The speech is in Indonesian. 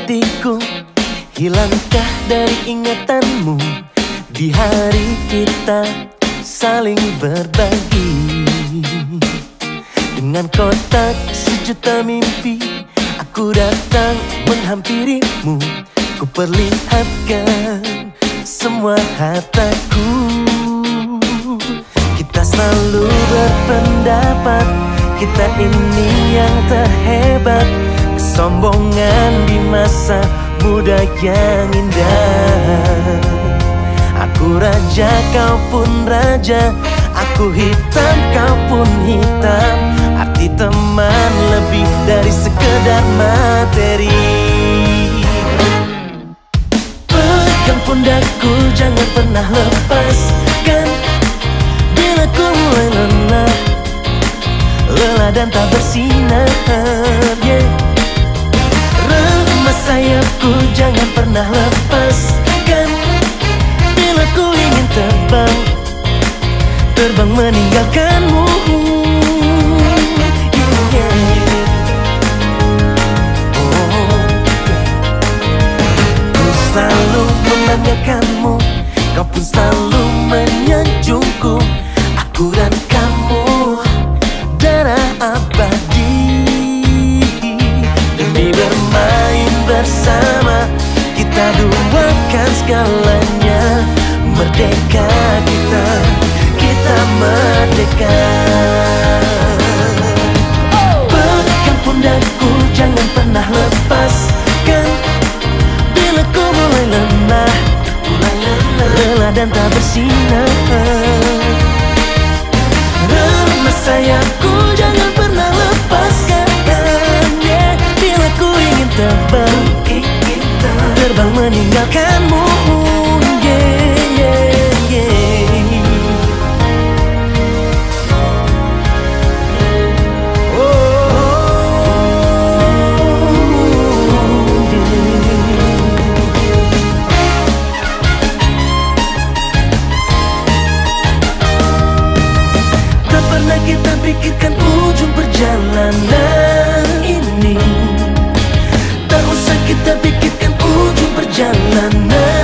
hatiku, hilangkah dari ingatanmu di hari kita saling berbagi. Dengan kotak sejuta mimpi, aku datang menghampirimu. Ku perlihatkan semua hartaku. Kita selalu berpendapat kita ini yang terhebat. Kesombongan di masa muda yang indah. Aku raja, kau pun raja. Aku hitam, kau pun hitam. Arti teman lebih dari sekedar materi. Pegang pundakku, jangan pernah lepaskan. Bila ku mulai lelah, lelah dan tak bersinar, yeah. Remas sayapku, jangan pernah lepaskan. Bila ku ingin terbang, terbang meninggalkanmu, yeah, yeah. Oh, ku selalu membanggakanmu, kau pun selalu menyanjungku. Aku dan kamu darah abadi. Demi bermain bersama, kita duakan segalanya. Merdeka kita, kita merdeka. Pegang pundakku, jangan pernah lepaskan. Bila ku mulai lelah, lelah dan tak bersinar, remas sayapku, jangan pernah lepaskan, yeah. Bila ku ingin terbang, terbang meninggalkanmu, yeah, yeah, yeah. Tak pernah kita pikirkan ujung perjalanan ini. Tak usah kita pikirkan ujung perjalanan